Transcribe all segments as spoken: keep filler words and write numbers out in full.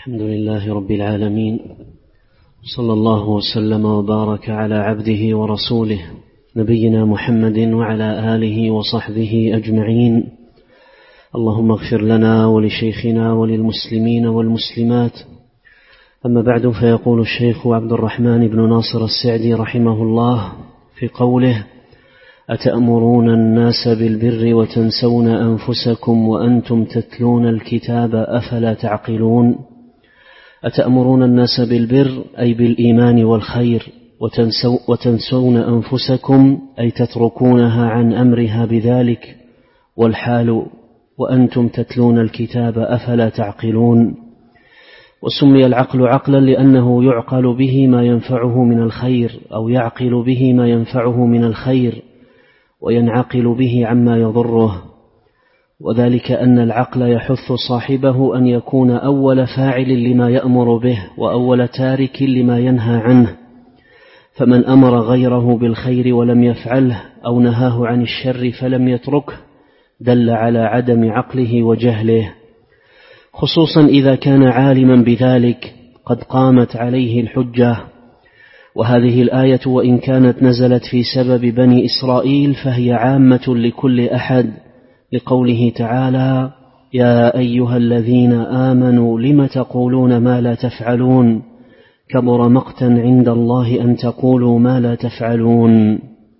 الحمد لله رب العالمين، صلى الله وسلم وبارك على عبده ورسوله نبينا محمد وعلى آله وصحبه أجمعين. اللهم اغفر لنا ولشيخنا وللمسلمين والمسلمات. أما بعد، فيقول الشيخ عبد الرحمن بن ناصر السعدي رحمه الله في قوله: أتأمرون الناس بالبر وتنسون أنفسكم وأنتم تتلون الكتاب أفلا تعقلون. أتأمرون الناس بالبر أي بالإيمان والخير، وتنسون أنفسكم أي تتركونها عن أمرها بذلك، والحال وأنتم تتلون الكتاب أفلا تعقلون. وسمي العقل عقلا لأنه يعقل به ما ينفعه من الخير، أو يعقل به ما ينفعه من الخير وينعقل به عما يضره، وذلك أن العقل يحث صاحبه أن يكون أول فاعل لما يأمر به وأول تارك لما ينهى عنه، فمن أمر غيره بالخير ولم يفعله أو نهاه عن الشر فلم يتركه دل على عدم عقله وجهله، خصوصا إذا كان عالما بذلك قد قامت عليه الحجة. وهذه الآية وإن كانت نزلت في سبب بني إسرائيل فهي عامة لكل أحد، لقوله تعالى: يا أيها الذين آمنوا لم تقولون ما لا تفعلون كبر مقتا عند الله أن تقولوا ما لا تفعلون.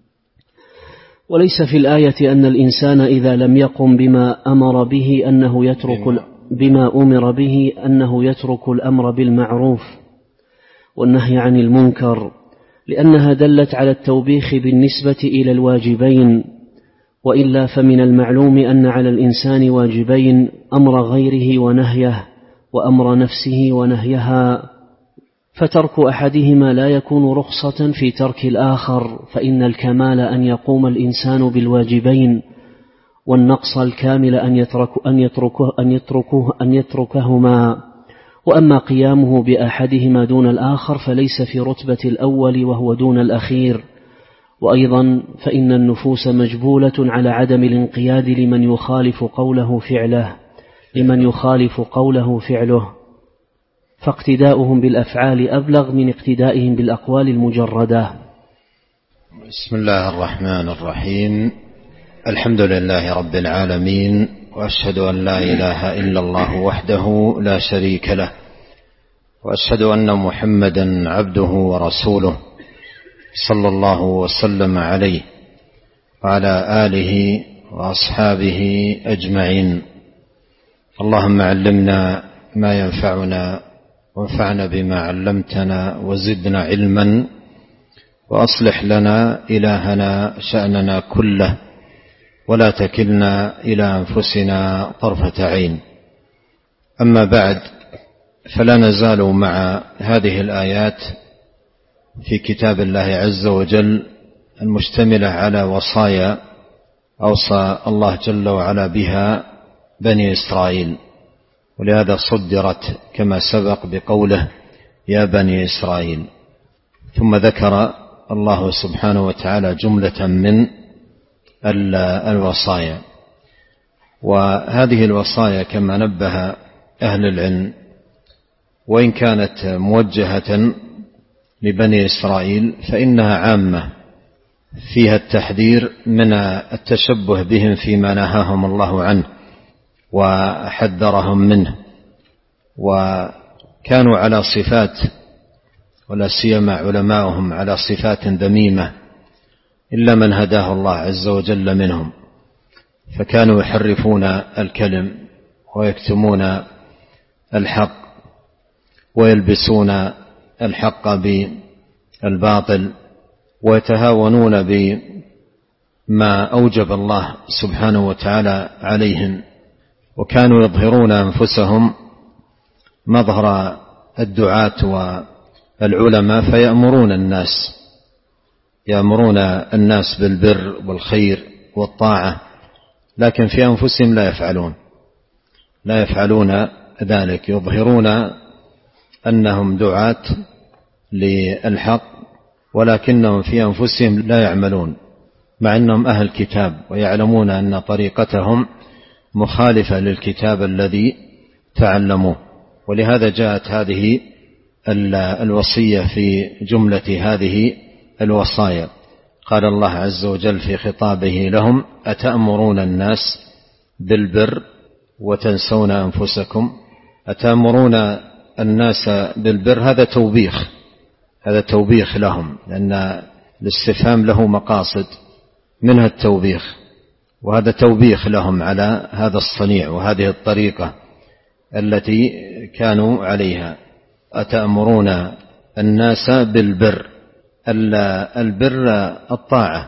وليس في الآية أن الإنسان إذا لم يقم بما أمر به أنه يترك بما أمر به أنه يترك الأمر بالمعروف والنهي عن المنكر، لأنها دلت على التوبيخ بالنسبة إلى الواجبين، وإلا فمن المعلوم أن على الإنسان واجبين: أمر غيره ونهيه، وأمر نفسه ونهيها، فترك أحدهما لا يكون رخصة في ترك الآخر، فإن الكمال أن يقوم الإنسان بالواجبين، والنقص الكامل أن يترك أن يتركه أن يتركه أن يتركهما. وأما قيامه بأحدهما دون الآخر فليس في رتبة الأول وهو دون الأخير. وأيضا فإن النفوس مجبولة على عدم الانقياد لمن يخالف قوله فعله لمن يخالف قوله فعله فاقتداؤهم بالأفعال أبلغ من اقتدائهم بالأقوال المجردة. بسم الله الرحمن الرحيم. الحمد لله رب العالمين، وأشهد أن لا إله إلا الله وحده لا شريك له، وأشهد أن محمدا عبده ورسوله صلى الله وسلم عليه وعلى آله وأصحابه أجمعين. اللهم علمنا ما ينفعنا، وانفعنا بما علمتنا، وزدنا علما، وأصلح لنا إلهنا شأننا كله، ولا تكلنا إلى أنفسنا طرفة عين. أما بعد، فلا نزال مع هذه الآيات في كتاب الله عز وجل المشتملة على وصايا أوصى الله جل وعلا بها بني إسرائيل، ولهذا صدرت كما سبق بقوله: يا بني إسرائيل. ثم ذكر الله سبحانه وتعالى جملة من الوصايا، وهذه الوصايا كما نبه أهل العلم وإن كانت موجهة لبني إسرائيل فإنها عامة، فيها التحذير من التشبه بهم فيما نهاهم الله عنه وحذرهم منه، وكانوا على صفات، ولا سيما علماؤهم على صفات ذميمة، إلا من هداه الله عز وجل منهم، فكانوا يحرفون الكلم ويكتمون الحق ويلبسون الحق بالباطل، ويتهاونون بما أوجب الله سبحانه وتعالى عليهم، وكانوا يظهرون أنفسهم مظهر الدعاة والعلماء فيأمرون الناس يأمرون الناس بالبر والخير والطاعة، لكن في أنفسهم لا يفعلون لا يفعلون ذلك، يظهرون أنهم دعاة للحق ولكنهم في أنفسهم لا يعملون، مع أنهم أهل كتاب ويعلمون أن طريقتهم مخالفة للكتاب الذي تعلموه. ولهذا جاءت هذه الوصية في جملة هذه الوصايا. قال الله عز وجل في خطابه لهم: أتأمرون الناس بالبر وتنسون أنفسكم. أتأمرون الناس بالبر، هذا توبيخ، هذا توبيخ لهم، لأن الاستفهام له مقاصد منها التوبيخ، وهذا توبيخ لهم على هذا الصنيع وهذه الطريقة التي كانوا عليها. أتأمرون الناس بالبر، البر الطاعة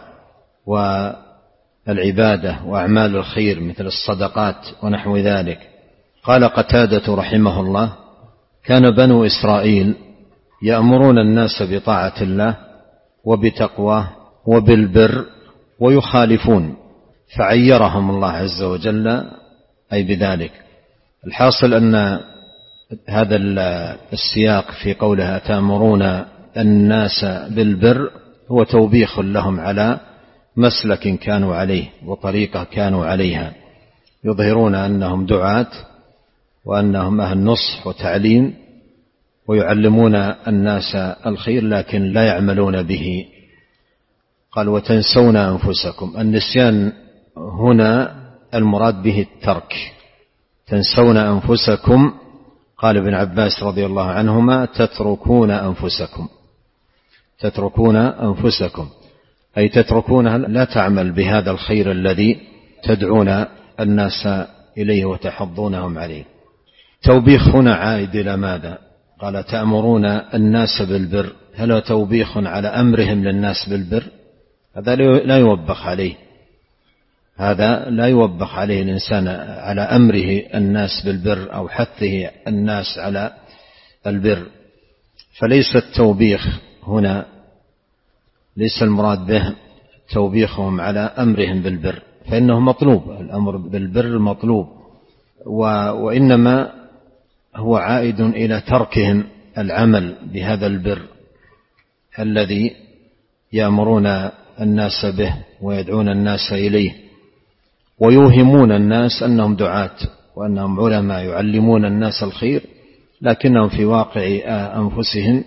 والعبادة وأعمال الخير مثل الصدقات ونحو ذلك. قال قتادة رحمه الله: كان بنو إسرائيل يأمرون الناس بطاعة الله وبتقواه وبالبر ويخالفون، فعيرهم الله عز وجل أي بذلك. الحاصل أن هذا السياق في قولها تأمرون الناس بالبر هو توبيخ لهم على مسلك كانوا عليه وطريقة كانوا عليها، يظهرون أنهم دعاة وأنهم أهل نصح وتعليم ويعلمون الناس الخير لكن لا يعملون به. قال: وتنسون أنفسكم. النسيان هنا المراد به الترك. تنسون أنفسكم، قال ابن عباس رضي الله عنهما: تتركون أنفسكم، تتركون أنفسكم أي تتركونها، لا تعمل بهذا الخير الذي تدعون الناس إليه وتحضونهم عليه. توبيخ هنا عائد إلى ماذا؟ قال: تأمرون الناس بالبر، هل توبيخ على أمرهم للناس بالبر؟ هذا لا يوبخ عليه، هذا لا يوبخ عليه الإنسان على أمره الناس بالبر أو حثه الناس على البر. فليس التوبيخ هنا، ليس المراد به توبيخهم على أمرهم بالبر، فإنه مطلوب، الأمر بالبر مطلوب، وإنما هو عائد إلى تركهم العمل بهذا البر الذي يأمرون الناس به ويدعون الناس إليه، ويوهمون الناس أنهم دعاة وأنهم علماء يعلمون الناس الخير، لكنهم في واقع أنفسهم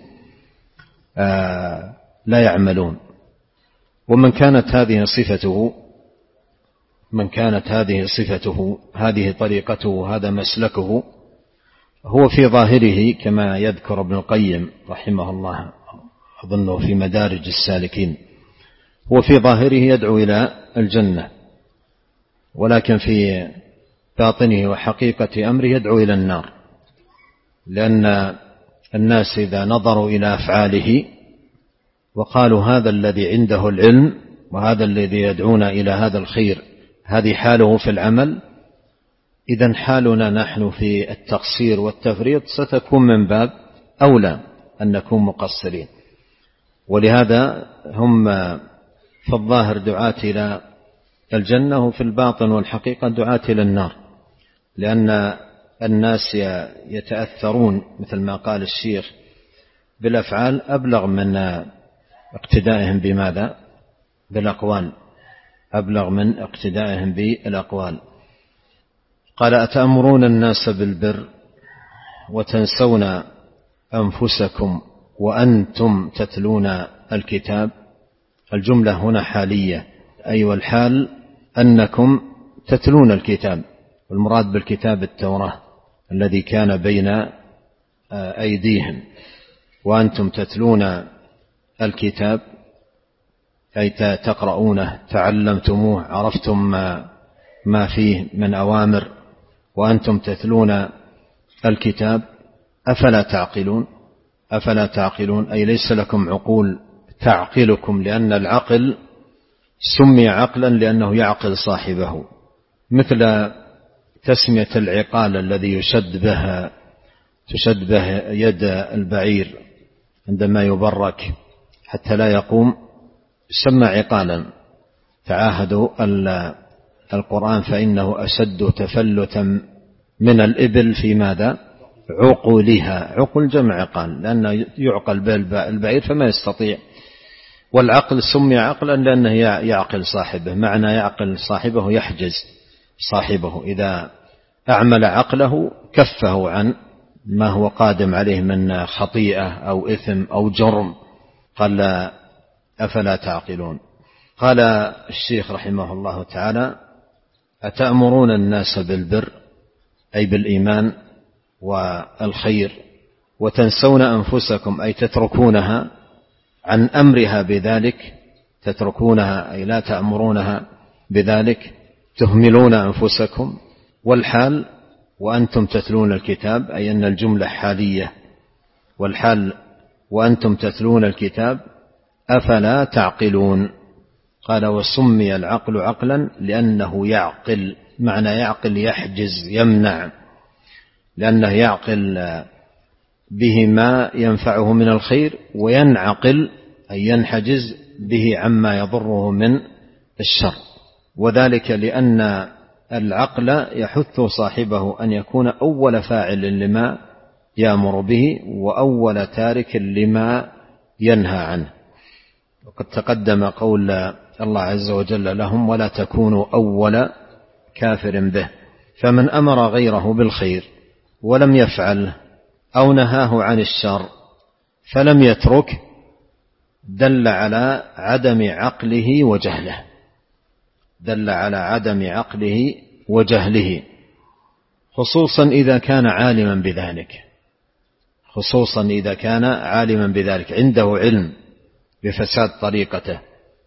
لا يعملون. ومن كانت هذه صفته من كانت هذه صفته هذه طريقته هذا مسلكه، هو في ظاهره كما يذكر ابن القيم رحمه الله، أظنه في مدارج السالكين، هو في ظاهره يدعو إلى الجنة، ولكن في باطنه وحقيقة أمره يدعو إلى النار، لأن الناس إذا نظروا إلى أفعاله وقالوا هذا الذي عنده العلم وهذا الذي يدعونا إلى هذا الخير هذه حاله في العمل، إذن حالنا نحن في التقصير والتفريط ستكون من باب أولى أن نكون مقصرين. ولهذا هم في الظاهر دعاة إلى الجنة، وفي الباطن والحقيقة دعاة إلى النار، لأن الناس يتأثرون مثل ما قال الشيخ بالأفعال أبلغ من اقتدائهم بماذا؟ بالأقوال، أبلغ من اقتدائهم بالأقوال. قال: أتأمرون الناس بالبر وتنسون أنفسكم وأنتم تتلون الكتاب. الجملة هنا حالية، أي والحال أنكم تتلون الكتاب، والمراد بالكتاب التوراة الذي كان بين أيديهم، وأنتم تتلون الكتاب أي تقرؤونه، تعلمتموه، عرفتم ما, ما فيه من أوامر، وأنتم تتلون الكتاب. أفلا تعقلون؟ أفلا تعقلون أي ليس لكم عقول تعقلكم، لأن العقل سمي عقلا لأنه يعقل صاحبه، مثل تسمية العقال الذي يشد به تشد به يد البعير عندما يبرك حتى لا يقوم، سمى عقالا. تعاهدوا القرآن فإنه أشد تفلتا من الإبل في ماذا؟ عقولها. عقل جمع عقال، لأنه يعقل بالبعير فما يستطيع، والعقل سمي عقلا لأنه يعقل صاحبه. معنى يعقل صاحبه يحجز صاحبه، إذا أعمل عقله كفه عن ما هو قادم عليه من خطيئة أو إثم أو جرم. قال لا أفلا تعقلون. قال الشيخ رحمه الله تعالى أتأمرون الناس بالبر أي بالإيمان والخير وتنسون أنفسكم أي تتركونها عن أمرها بذلك، تتركونها أي لا تأمرونها بذلك، تهملون أنفسكم. والحال وأنتم تتلون الكتاب أي أن الجملة حالية، والحال وأنتم تتلون الكتاب أفلا تعقلون. قال وسمي العقل عقلا لأنه يعقل، معنى يعقل يحجز يمنع، لأنه يعقل به ما ينفعه من الخير وينعقل أي ينحجز به عما يضره من الشر. وذلك لأن العقل يحث صاحبه أن يكون أول فاعل لما يأمر به وأول تارك لما ينهى عنه. وقد تقدم قول الله عز وجل لهم ولا تكونوا أول كافر به. فمن أمر غيره بالخير ولم يفعله أو نهاه عن الشر فلم يترك دل على عدم عقله وجهله، دل على عدم عقله وجهله، خصوصا إذا كان عالما بذلك، خصوصا إذا كان عالما بذلك، عنده علم بفساد طريقته،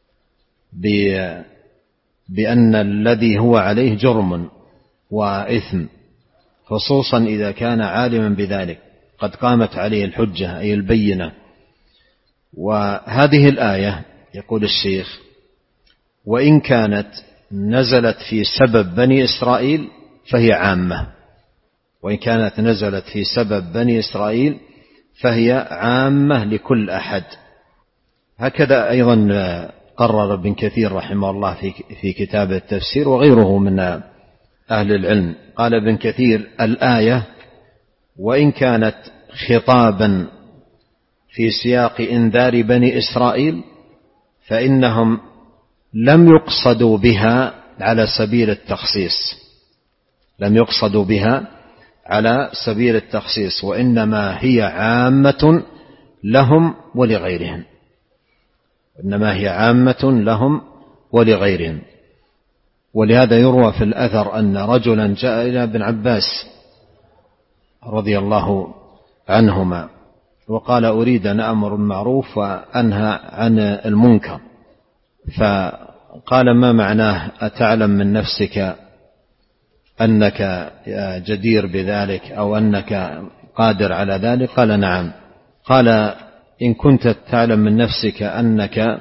بأن الذي هو عليه جرم وإثم، خصوصا إذا كان عالما بذلك قد قامت عليه الحجة أي البينة. وهذه الآية يقول الشيخ وإن كانت نزلت في سبب بني إسرائيل فهي عامة، وإن كانت نزلت في سبب بني إسرائيل فهي عامة لكل أحد. هكذا أيضا قرر ابن كثير رحمه الله في كتاب التفسير وغيره من أهل العلم. قال ابن كثير الآية وإن كانت خطابا في سياق إنذار بني إسرائيل فإنهم لم يقصدوا بها على سبيل التخصيص، لم يقصدوا بها على سبيل التخصيص، وإنما هي عامة لهم ولغيرهم، إنما هي عامة لهم ولغيرهم. ولهذا يروى في الأثر أن رجلا جاء إلى ابن عباس رضي الله عنهما وقال أريد أن أأمر بالمعروف وأنهى عن المنكر، فقال ما معناه أتعلم من نفسك أنك جدير بذلك أو أنك قادر على ذلك؟ قال نعم. قال إن كنت تعلم من نفسك أنك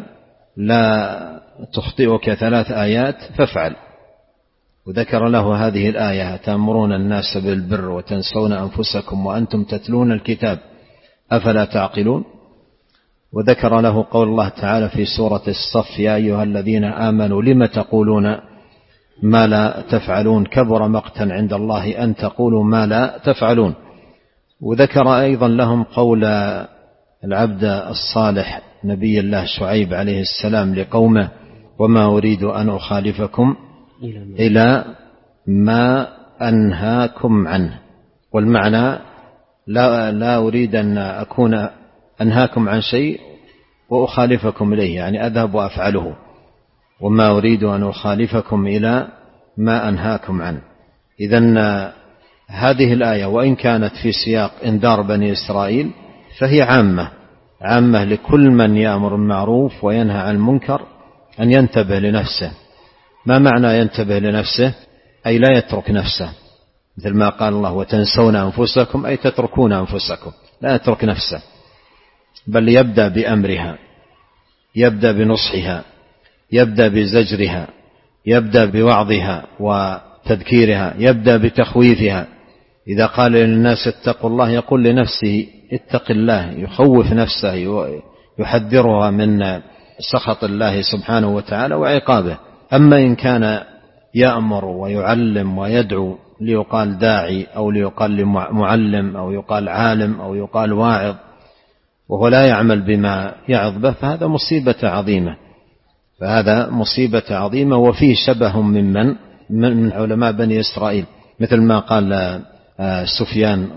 لا تخطئك ثلاث آيات فافعل. وذكر له هذه الآية تأمرون الناس بالبر وتنسون أنفسكم وأنتم تتلون الكتاب أفلا تعقلون. وذكر له قول الله تعالى في سورة الصف يا أيها الذين آمنوا لم تقولون ما لا تفعلون كبر مقتا عند الله أن تقولوا ما لا تفعلون. وذكر أيضا لهم قول العبد الصالح نبي الله شعيب عليه السلام لقومه وما أريد أن أخالفكم إلى ما أنهاكم عنه. والمعنى لا, لا أريد أن أكون أنهاكم عن شيء وأخالفكم إليه، يعني أذهب وأفعله، وما أريد أن أخالفكم إلى ما أنهاكم عنه. إذن هذه الآية وإن كانت في سياق إنذار بني إسرائيل فهي عامة، عامة لكل من يأمر بالمعروف وينهى عن المنكر أن ينتبه لنفسه. ما معنى ينتبه لنفسه؟ أي لا يترك نفسه، مثل ما قال الله وتنسون أنفسكم أي تتركون أنفسكم، لا يترك نفسه، بل يبدأ بأمرها، يبدأ بنصحها، يبدأ بزجرها، يبدأ بوعظها وتذكيرها، يبدأ بتخويفها. إذا قال للناس اتقوا الله يقول لنفسه اتق الله، يخوف نفسه، يحذرها من سخط الله سبحانه وتعالى وعقابه. أما إن كان يأمر ويعلم ويدعو ليقال داعي أو ليقال معلم أو يقال عالم أو يقال واعظ وهو لا يعمل بما يعظ به فهذا مصيبة عظيمة، فهذا مصيبة عظيمة. وفيه شبه ممن من علماء بني إسرائيل، مثل ما قال سفيان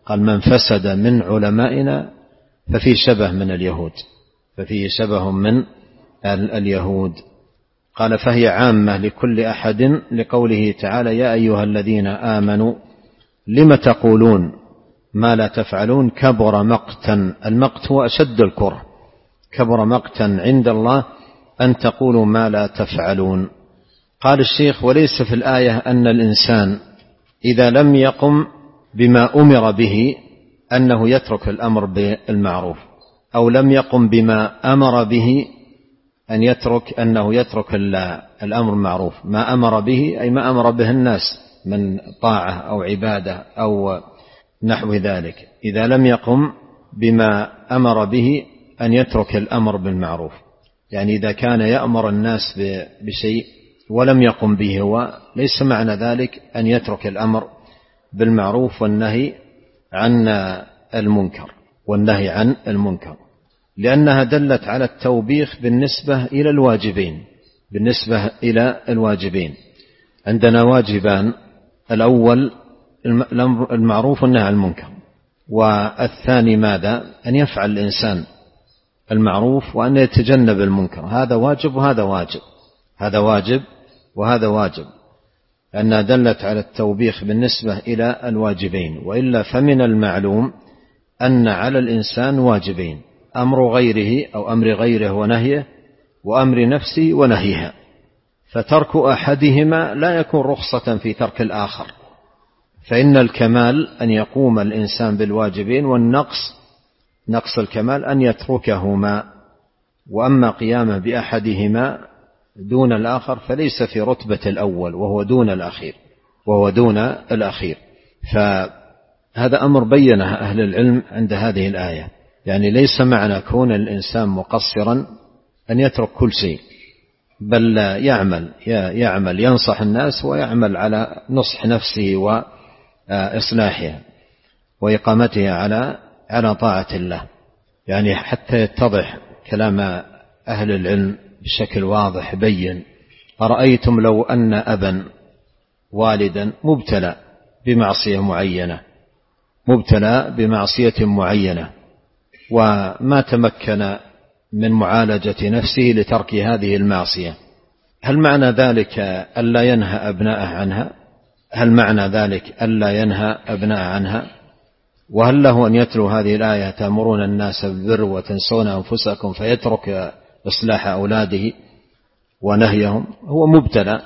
قال من فسد من علمائنا ففيه شبه من اليهود ففيه شبه من اليهود. قال فهي عامة لكل أحد لقوله تعالى يا أيها الذين آمنوا لم تقولون ما لا تفعلون كبر مقتا. المقت هو أشد الكره. كبر مقتا عند الله أن تقولوا ما لا تفعلون. قال الشيخ وليس في الآية أن الإنسان إذا لم يقم بما أمر به أنه يترك الأمر بالمعروف، أو لم يقم بما أمر به أن يترك أنه يترك الأمر المعروف. ما أمر به أي ما أمر به الناس من طاعة أو عبادة أو نحو ذلك. إذا لم يقم بما أمر به أن يترك الأمر بالمعروف، يعني إذا كان يأمر الناس بشيء ولم يقم به هو، ليس معنى ذلك أن يترك الأمر بالمعروف والنهي عن المنكر والنهي عن المنكر، لأنها دلت على التوبيخ بالنسبة إلى الواجبين. بالنسبة إلى الواجبين عندنا واجبان: الأول المعروف والنهي عن المنكر، والثاني ماذا؟ أن يفعل الإنسان المعروف وأن يتجنب المنكر. هذا واجب وهذا واجب، هذا واجب وهذا واجب، لأنها دلت على التوبيخ بالنسبة إلى الواجبين. وإلا فمن المعلوم أن على الإنسان واجبين: أمر غيره أو أمر غيره ونهيه، وأمر نفسه ونهيها. فترك أحدهما لا يكون رخصة في ترك الآخر، فإن الكمال أن يقوم الإنسان بالواجبين، والنقص نقص الكمال أن يتركهما. وأما قيامه بأحدهما دون الآخر فليس في رتبة الأول، وهو دون الأخير وهو دون الأخير. فهذا أمر بينه أهل العلم عند هذه الآية. يعني ليس معنى كون الإنسان مقصرا أن يترك كل شيء، بل يعمل يعمل ينصح الناس ويعمل على نصح نفسه وإصلاحها وإقامتها على على طاعة الله، يعني حتى يتضح كلام أهل العلم بشكل واضح بين. أرأيتم لو أن أبا والدا مبتلى بمعصية معينة مبتلى بمعصية معينة وما تمكن من معالجة نفسه لترك هذه المعصية، هل معنى ذلك ألا ينهى أبناءه عنها؟ هل معنى ذلك ألا ينهى أبناءه عنها؟ وهل له أن يتلو هذه الآية تأمرون الناس بالبر وتنسون أنفسكم فيترك إصلاح أولاده ونهيهم؟ هو مبتلى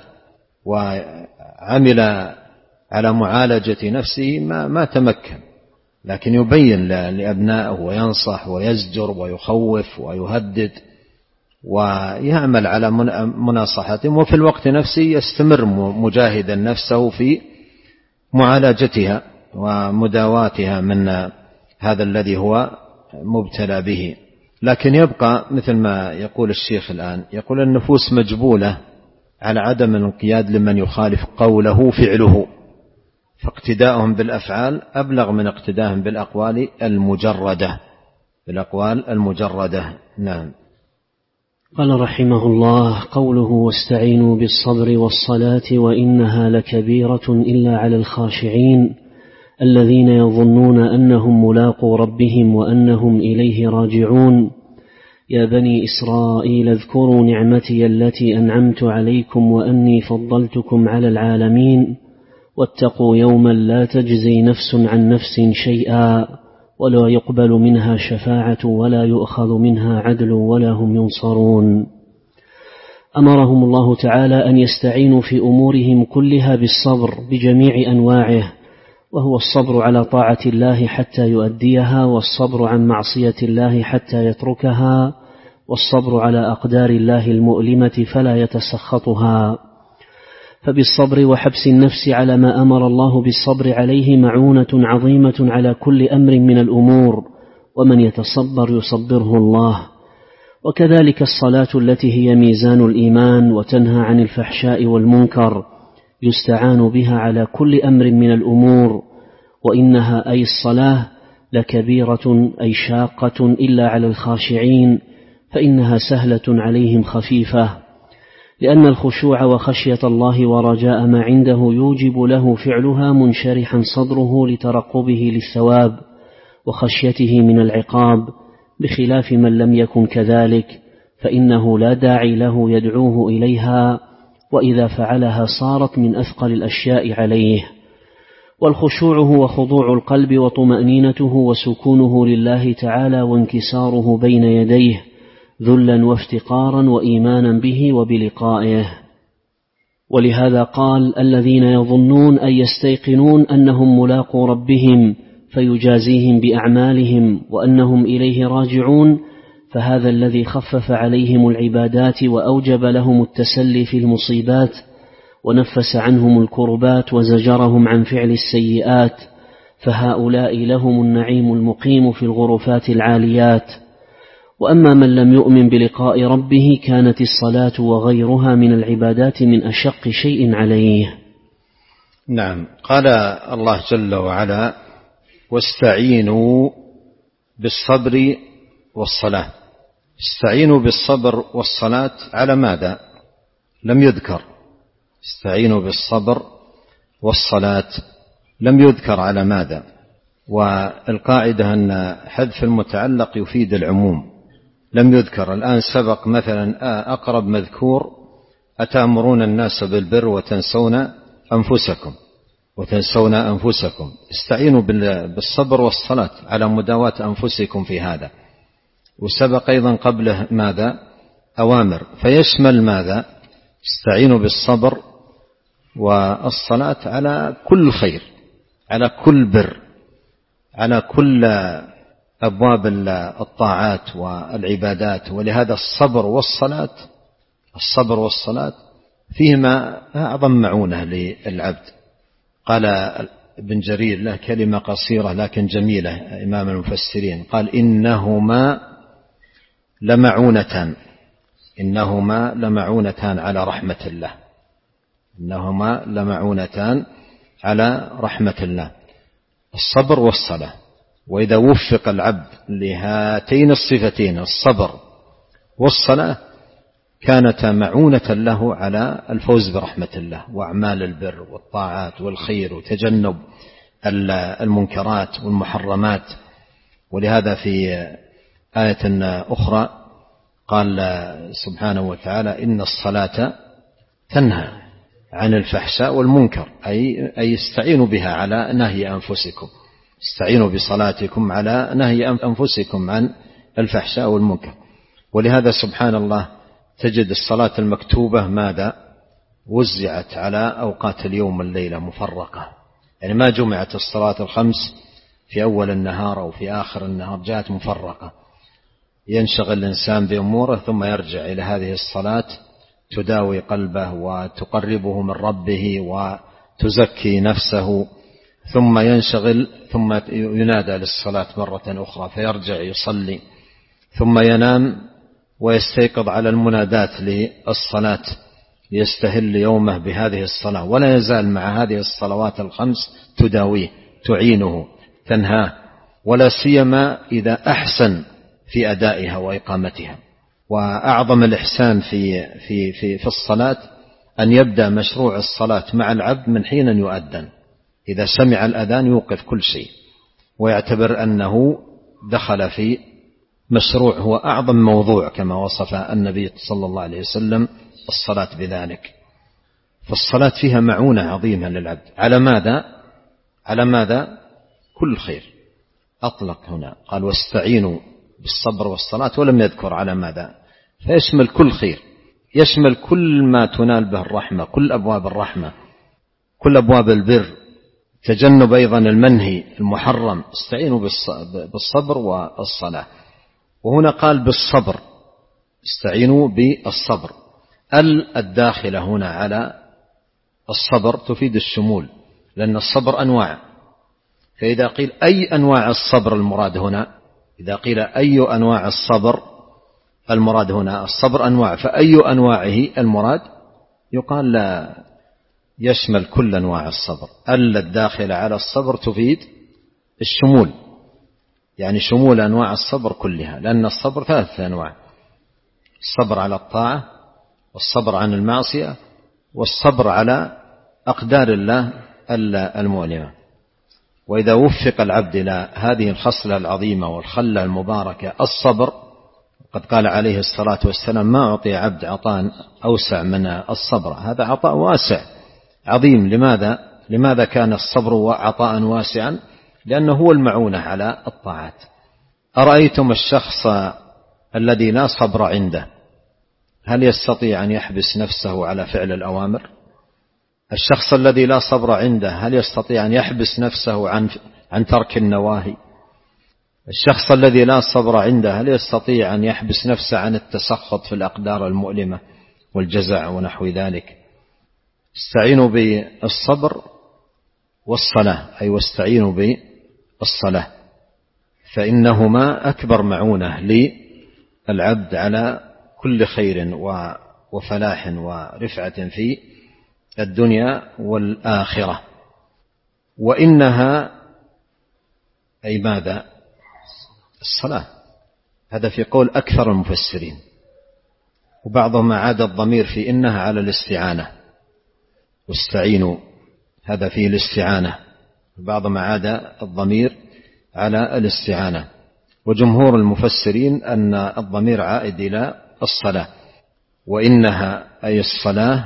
وعمل على معالجة نفسه ما, ما تمكن، لكن يبين لأبنائه وينصح ويزجر ويخوف ويهدد ويعمل على مناصحتهم، وفي الوقت نفسه يستمر مجاهدا نفسه في معالجتها ومداواتها من هذا الذي هو مبتلى به. لكن يبقى مثل ما يقول الشيخ الآن، يقول النفوس مجبولة على عدم الانقياد لمن يخالف قوله فعله، فاقتداءهم بالأفعال أبلغ من اقتداءهم بالأقوال المجردة بالأقوال المجردة. نعم. قال رحمه الله: قوله واستعينوا بالصبر والصلاة وإنها لكبيرة إلا على الخاشعين الذين يظنون أنهم ملاقو ربهم وأنهم إليه راجعون. يا بني إسرائيل اذكروا نعمتي التي أنعمت عليكم وأني فضلتكم على العالمين واتقوا يوما لا تجزي نفس عن نفس شيئا ولا يقبل منها شفاعة ولا يؤخذ منها عدل ولا هم ينصرون. أمرهم الله تعالى أن يستعينوا في أمورهم كلها بالصبر بجميع أنواعه، وهو الصبر على طاعة الله حتى يؤديها، والصبر عن معصية الله حتى يتركها، والصبر على أقدار الله المؤلمة فلا يتسخطها. فبالصبر وحبس النفس على ما أمر الله بالصبر عليه معونة عظيمة على كل أمر من الأمور، ومن يتصبر يصبره الله. وكذلك الصلاة التي هي ميزان الإيمان وتنهى عن الفحشاء والمنكر يستعان بها على كل أمر من الأمور، وإنها أي الصلاة لكبيرة أي شاقة إلا على الخاشعين، فإنها سهلة عليهم خفيفة، لأن الخشوع وخشية الله ورجاء ما عنده يوجب له فعلها منشرحا صدره لترقبه للثواب وخشيته من العقاب، بخلاف من لم يكن كذلك فإنه لا داعي له يدعوه إليها، وإذا فعلها صارت من أثقل الأشياء عليه. والخشوع هو خضوع القلب وطمأنينته وسكونه لله تعالى وانكساره بين يديه ذلا وافتقارا وإيمانا به وبلقائه. ولهذا قال: الذين يظنون أن يستيقنون أنهم ملاقو ربهم فيجازيهم بأعمالهم وأنهم إليه راجعون، فهذا الذي خفف عليهم العبادات وأوجب لهم التسلي في المصيبات ونفس عنهم الكربات وزجرهم عن فعل السيئات، فهؤلاء لهم النعيم المقيم في الغرفات العاليات. وأما من لم يؤمن بلقاء ربه كانت الصلاة وغيرها من العبادات من أشق شيء عليه. نعم. قال الله جل وعلا: واستعينوا بالصبر والصلاة. استعينوا بالصبر والصلاة على ماذا؟ لم يذكر. استعينوا بالصبر والصلاة لم يذكر على ماذا؟ والقاعدة أن حذف المتعلق يفيد العموم، لم يذكر. الآن سبق مثلا أقرب مذكور: أتأمرون الناس بالبر وتنسون أنفسكم وتنسون أنفسكم. استعينوا بالصبر والصلاة على مداواة أنفسكم في هذا. وسبق أيضا قبله ماذا؟ أوامر، فيشمل ماذا؟ استعينوا بالصبر والصلاة على كل خير، على كل بر، على كل أبواب الطاعات والعبادات. ولهذا الصبر والصلاة الصبر والصلاة فيهما أعظم معونة للعبد. قال ابن جرير له كلمة قصيرة لكن جميلة، إمام المفسرين، قال: إنهما لمعونتان إنهما لمعونتان على رحمة الله إنهما لمعونتان على رحمة الله الصبر والصلاة. وإذا وفق العبد لهاتين الصفتين الصبر والصلاة كانتا معونة له على الفوز برحمة الله وأعمال البر والطاعات والخير وتجنب المنكرات والمحرمات. ولهذا في آية أخرى قال سبحانه وتعالى: إن الصلاة تنهى عن الفحشاء والمنكر، أي أي استعينوا بها على نهي أنفسكم، استعينوا بصلاتكم على نهي أنفسكم عن الفحشاء والمنكر. ولهذا سبحان الله تجد الصلاة المكتوبة ماذا؟ وزعت على أوقات اليوم والليلة مفرقة، يعني ما جمعت الصلاة الخمس في أول النهار أو في آخر النهار، جاءت مفرقة. ينشغل الإنسان بأموره ثم يرجع إلى هذه الصلاة تداوي قلبه وتقربه من ربه وتزكي نفسه، ثم ينشغل ثم ينادى للصلاة مرة أخرى فيرجع يصلي، ثم ينام ويستيقظ على المنادات للصلاة يستهل يومه بهذه الصلاة، ولا يزال مع هذه الصلوات الخمس تداويه تعينه تنهاه، ولا سيما إذا أحسن في أدائها وإقامتها. وأعظم الإحسان في في في في الصلاة أن يبدأ مشروع الصلاة مع العبد من حين يؤذن. إذا سمع الأذان يوقف كل شيء ويعتبر أنه دخل في مشروع هو أعظم موضوع كما وصف النبي صلى الله عليه وسلم الصلاة بذلك. فالصلاة فيها معونة عظيمة للعبد على ماذا؟ على ماذا؟ كل خير. أطلق هنا قال: واستعينوا بالصبر والصلاة، ولم يذكر على ماذا، فيشمل كل خير، يشمل كل ما تنال به الرحمة، كل أبواب الرحمة، كل أبواب البر، تجنب أيضا المنهي المحرم. استعينوا بالصبر والصلاة. وهنا قال بالصبر، استعينوا بالصبر. ال الداخلة هنا على الصبر تفيد الشمول، لأن الصبر أنواع. فإذا قيل أي أنواع الصبر المراد هنا، إذا قيل أي أنواع الصبر المراد هنا، الصبر أنواع، فأي أنواعه المراد؟ يقال لا، يشمل كل أنواع الصبر. ال الداخلة على الصبر تفيد الشمول، يعني شمول أنواع الصبر كلها، لأن الصبر ثلاثة أنواع: الصبر على الطاعة، والصبر عن المعصية والصبر على أقدار الله المؤلمة. وإذا وفق العبد إلى هذه الخصلة العظيمة والخلة المباركة الصبر، قد قال عليه الصلاة والسلام: ما أعطي عبد عطاء أوسع من الصبر. هذا عطاء واسع عظيم. لماذا؟ لماذا كان الصبر عطاء واسعا؟ لأنه هو المعونة على الطاعات. أرأيتم الشخص الذي لا صبر عنده، هل يستطيع أن يحبس نفسه على فعل الأوامر؟ الشخص الذي لا صبر عنده هل يستطيع أن يحبس نفسه عن عن ترك النواهي؟ الشخص الذي لا صبر عنده هل يستطيع أن يحبس نفسه عن التسخط في الأقدار المؤلمة والجزع ونحو ذلك؟ استعينوا بالصبر والصلاة، أي واستعينوا بالصلاة، فإنهما أكبر معونة للعبد على كل خير وفلاح ورفعة في الدنيا والآخرة. وإنها أي ماذا؟ الصلاة. هذا في قول أكثر المفسرين، وبعضهم عاد الضمير في إنها على الاستعانة، واستعينوا هذا فيه الاستعانة، وبعضهم عاد الضمير على الاستعانة. وجمهور المفسرين أن الضمير عائد إلى الصلاة. وإنها أي الصلاة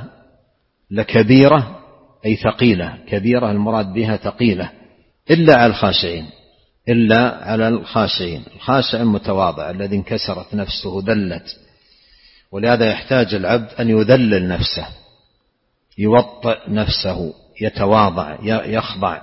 لكبيرة أي ثقيلة، كبيرة المراد بها ثقيلة، إلا على الخاشعين، إلا على الخاشعين. الخاشع المتواضع الذي انكسرت نفسه ذلت، ولهذا يحتاج العبد أن يذلل نفسه، يوطئ نفسه، يتواضع، يخضع.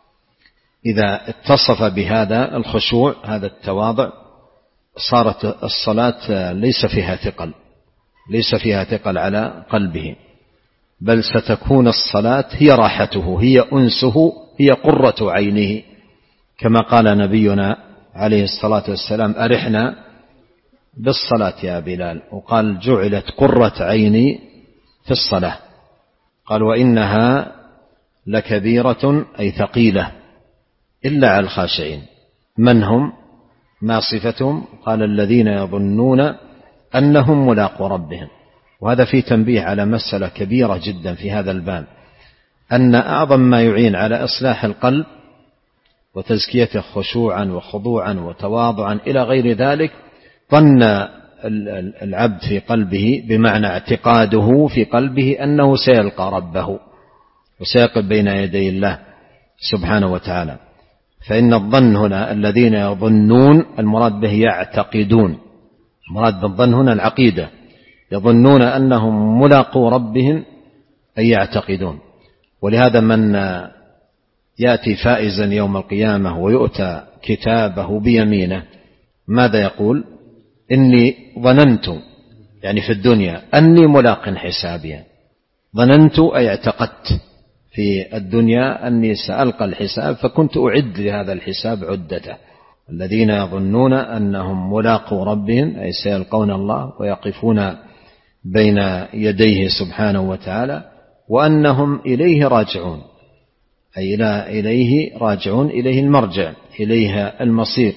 إذا اتصف بهذا الخشوع، هذا التواضع، صارت الصلاة ليس فيها ثقل، ليس فيها ثقل على قلبه، بل ستكون الصلاة هي راحته، هي أنسه، هي قرة عينه، كما قال نبينا عليه الصلاة والسلام: أرحنا بالصلاة يا بلال. وقال: جعلت قرة عيني في الصلاة. قال: وإنها لكبيرة أي ثقيلة إلا على الخاشعين. من هم؟ ما صفتهم؟ قال: الذين يظنون أنهم ملاقو ربهم. وهذا فيه تنبيه على مسألة كبيرة جدا في هذا الباب، أن أعظم ما يعين على إصلاح القلب وتزكيته خشوعا وخضوعا وتواضعا إلى غير ذلك ظن العبد في قلبه، بمعنى اعتقاده في قلبه أنه سيلقى ربه وسيقف بين يدي الله سبحانه وتعالى. فإن الظن هنا الذين يظنون، المراد به يعتقدون، المراد بالظن هنا العقيدة، يظنون أنهم ملاقو ربهم أي يعتقدون. ولهذا من يأتي فائزا يوم القيامة ويؤتى كتابه بيمينه ماذا يقول؟ إني ظننت، يعني في الدنيا، أني ملاق حسابيا. ظننت أي اعتقدت في الدنيا أني سألقى الحساب، فكنت أعد لهذا الحساب عدته. الذين يظنون أنهم ملاقو ربهم أي سيلقون الله ويقفون بين يديه سبحانه وتعالى، وأنهم إليه راجعون، أي إليه راجعون، إليه المرجع، إليه المصير،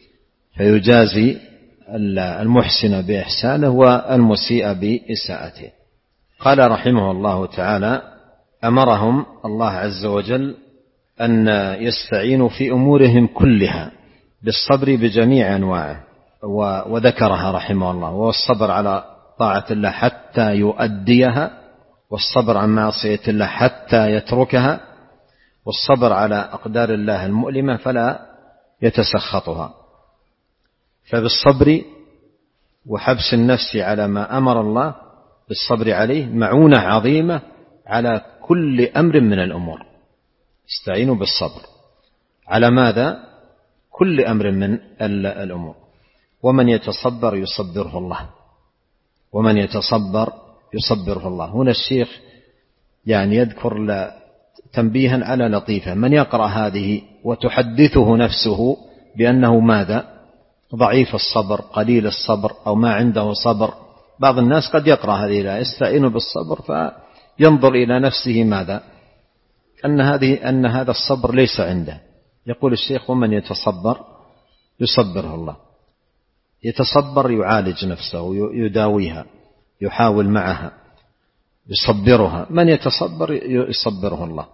فيجازي المحسن بإحسانه والمسيء بإساءته. قال رحمه الله تعالى: أمرهم الله عز وجل أن يستعينوا في أمورهم كلها بالصبر بجميع أنواعه، وذكرها رحمه الله، وهو الصبر على طاعة الله حتى يؤديها، والصبر عن معصية الله حتى يتركها، والصبر على أقدار الله المؤلمة فلا يتسخطها. فبالصبر وحبس النفس على ما أمر الله بالصبر عليه معونة عظيمة على كل أمر من الأمور. استعينوا بالصبر على ماذا؟ كل أمر من الأمور. ومن يتصبر يصبره الله، ومن يتصبر يصبره الله. هنا الشيخ يعني يذكر تنبيها على لطيفة: من يقرأ هذه وتحدثه نفسه بأنه ماذا؟ ضعيف الصبر، قليل الصبر، أو ما عنده صبر. بعض الناس قد يقرأ هذه الآية: استعينوا بالصبر، فينظر إلى نفسه ماذا؟ أن هذه أن هذا الصبر ليس عنده. يقول الشيخ: ومن يتصبر يصبره الله. يتصبر يعالج نفسه، يداويها، يحاول معها، يصبرها، من يتصبر يصبره الله.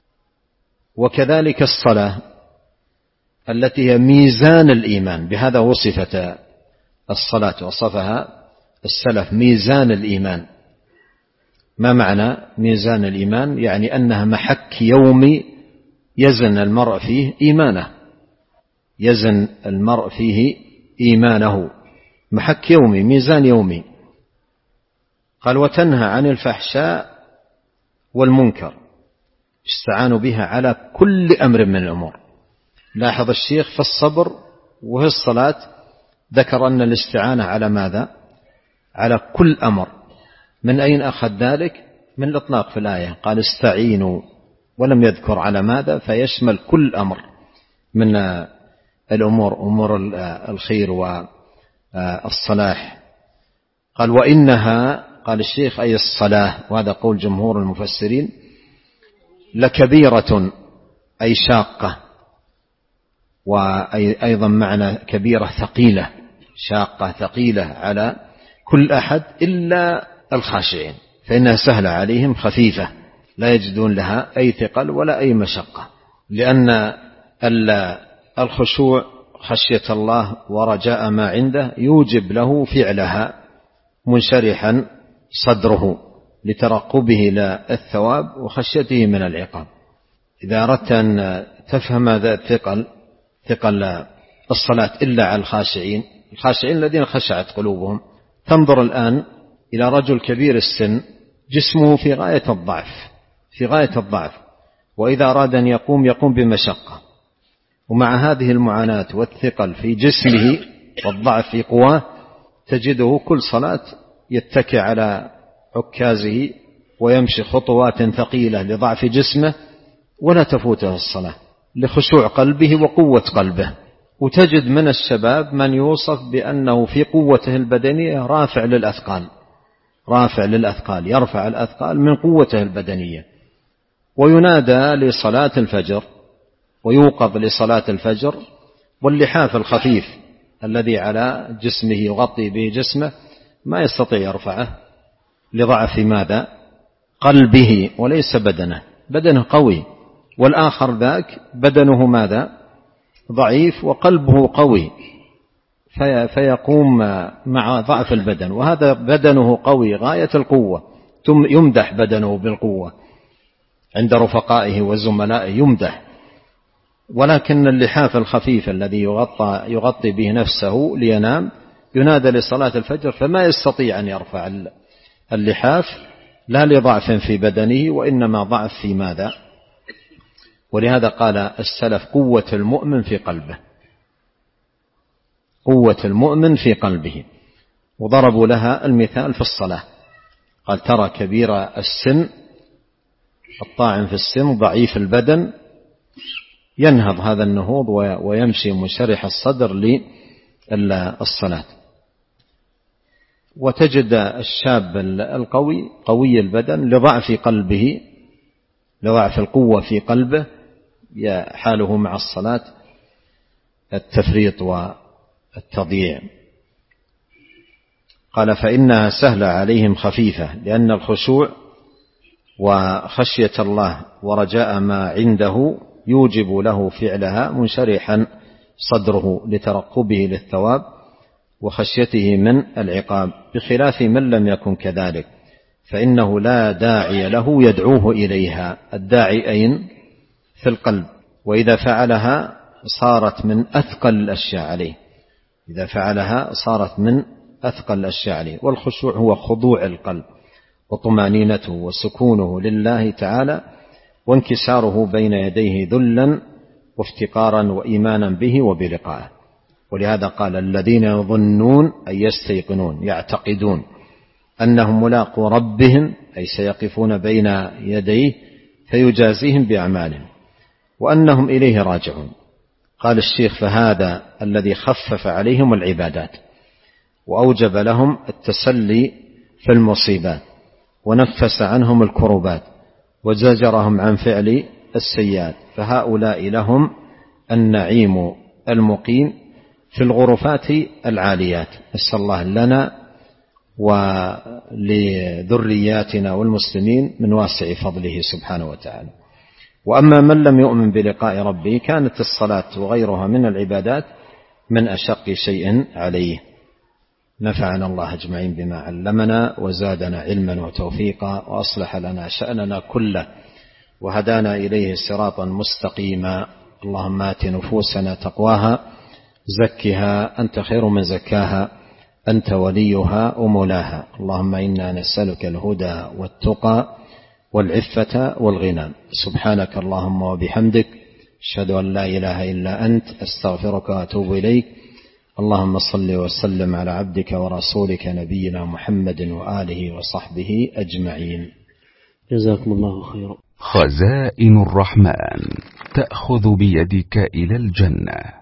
وكذلك الصلاة التي هي ميزان الإيمان، بهذا وصفت الصلاة، وصفها السلف ميزان الإيمان. ما معنى ميزان الإيمان؟ يعني أنها محك يومي يزن المرء فيه إيمانه، يزن المرء فيه إيمانه، محك يومي، ميزان يومي. قال وتنهى عن الفحشاء والمنكر، استعانوا بها على كل أمر من الأمور. لاحظ الشيخ في الصبر وفي الصلاة ذكر أن الاستعانة على ماذا؟ على كل أمر. من أين أخذ ذلك؟ من الإطلاق في الآية، قال استعينوا، ولم يذكر على ماذا، فيشمل كل أمر من الأمور، أمور الخير والصلاح. قال وإنها، قال الشيخ أي الصلاة، وهذا قول جمهور المفسرين، لكبيرة أي شاقة، وأيضا معنى كبيرة ثقيلة، شاقة ثقيلة على كل أحد إلا الخاشعين، فإنها سهلة عليهم خفيفة، لا يجدون لها أي ثقل ولا أي مشقة، لأن الخشوع خشية الله ورجاء ما عنده يوجب له فعلها منشرحا صدره لترقبه للثواب وخشيته من العقاب. إذا أردت أن تفهم هذا الثقل، ثقل الصلاة إلا على الخاشعين، الخاشعين الذين خشعت قلوبهم. تنظر الآن إلى رجل كبير السن جسمه في غاية الضعف، في غاية الضعف، وإذا أراد أن يقوم يقوم بمشقة، ومع هذه المعاناة والثقل في جسمه والضعف في قواه تجده كل صلاة يتكئ على عكازه ويمشي خطوات ثقيلة لضعف جسمه ولا تفوته الصلاة لخشوع قلبه وقوة قلبه. وتجد من الشباب من يوصف بأنه في قوته البدنية رافع للأثقال، رافع للأثقال، يرفع الأثقال من قوته البدنية، وينادى لصلاة الفجر ويوقظ لصلاة الفجر، واللحاف الخفيف الذي على جسمه يغطي به جسمه ما يستطيع يرفعه لضعف ماذا؟ قلبه، وليس بدنه، بدنه قوي، والآخر ذاك بدنه ماذا؟ ضعيف وقلبه قوي، في فيقوم مع ضعف البدن، وهذا بدنه قوي غاية القوة، يمدح بدنه بالقوة عند رفقائه وزملائه يمدح، ولكن اللحاف الخفيف الذي يغطى, يغطي به نفسه لينام ينادى لصلاة الفجر فما يستطيع أن يرفع اللحاف، لا لضعف في بدنه وإنما ضعف في ماذا؟ ولهذا قال السلف قوة المؤمن في قلبه، قوة المؤمن في قلبه. وضربوا لها المثال في الصلاة، قال ترى كبير السن الطاعن في السن ضعيف البدن ينهض هذا النهوض ويمشي منشرح الصدر للصلاة. وتجد الشاب القوي قوي البدن لضعف قلبه، لضعف القوة في قلبه حاله مع الصلاة التفريط والتضييع. قال فإنها سهلة عليهم خفيفة، لأن الخشوع وخشية الله ورجاء ما عنده يوجب له فعلها منشرحا صدره لترقبه للثواب وخشيته من العقاب، بخلاف من لم يكن كذلك فإنه لا داعي له يدعوه إليها. الداعي أين؟ في القلب، وإذا فعلها صارت من أثقل الأشياء عليه، إذا فعلها صارت من أثقل الأشياء عليه. والخشوع هو خضوع القلب وطمأنينته وسكونه لله تعالى وانكساره بين يديه ذلا وافتقارا وإيمانا به وبلقائه. ولهذا قال الذين يظنون أي يستيقنون يعتقدون أنهم ملاقو ربهم، أي سيقفون بين يديه فيجازيهم بأعمالهم وأنهم إليه راجعون. قال الشيخ فهذا الذي خفف عليهم العبادات وأوجب لهم التسلي في المصيبات ونفس عنهم الكربات وزجرهم عن فعل السيئات، فهؤلاء لهم النعيم المقيم في الغرفات العاليات. نسأل الله لنا ولذرياتنا والمسلمين من واسع فضله سبحانه وتعالى. وأما من لم يؤمن بلقاء ربه كانت الصلاة وغيرها من العبادات من أشق شيء عليه. نفعنا الله أجمعين بما علمنا وزادنا علما وتوفيقا وأصلح لنا شأننا كله وهدانا إليه صراطا مستقيما. اللهم آت نفوسنا تقواها زكها أنت خير من زكاها أنت وليها ومولاها. اللهم إنا نسألك الهدى والتقى والعفة والغنى. سبحانك اللهم وبحمدك أشهد أن لا إله إلا أنت أستغفرك وأتوب إليك. اللهم صل وسلم على عبدك ورسولك نبينا محمد وآله وصحبه أجمعين. جزاكم الله خيرا. خزائن الرحمن تأخذ بيدك إلى الجنة.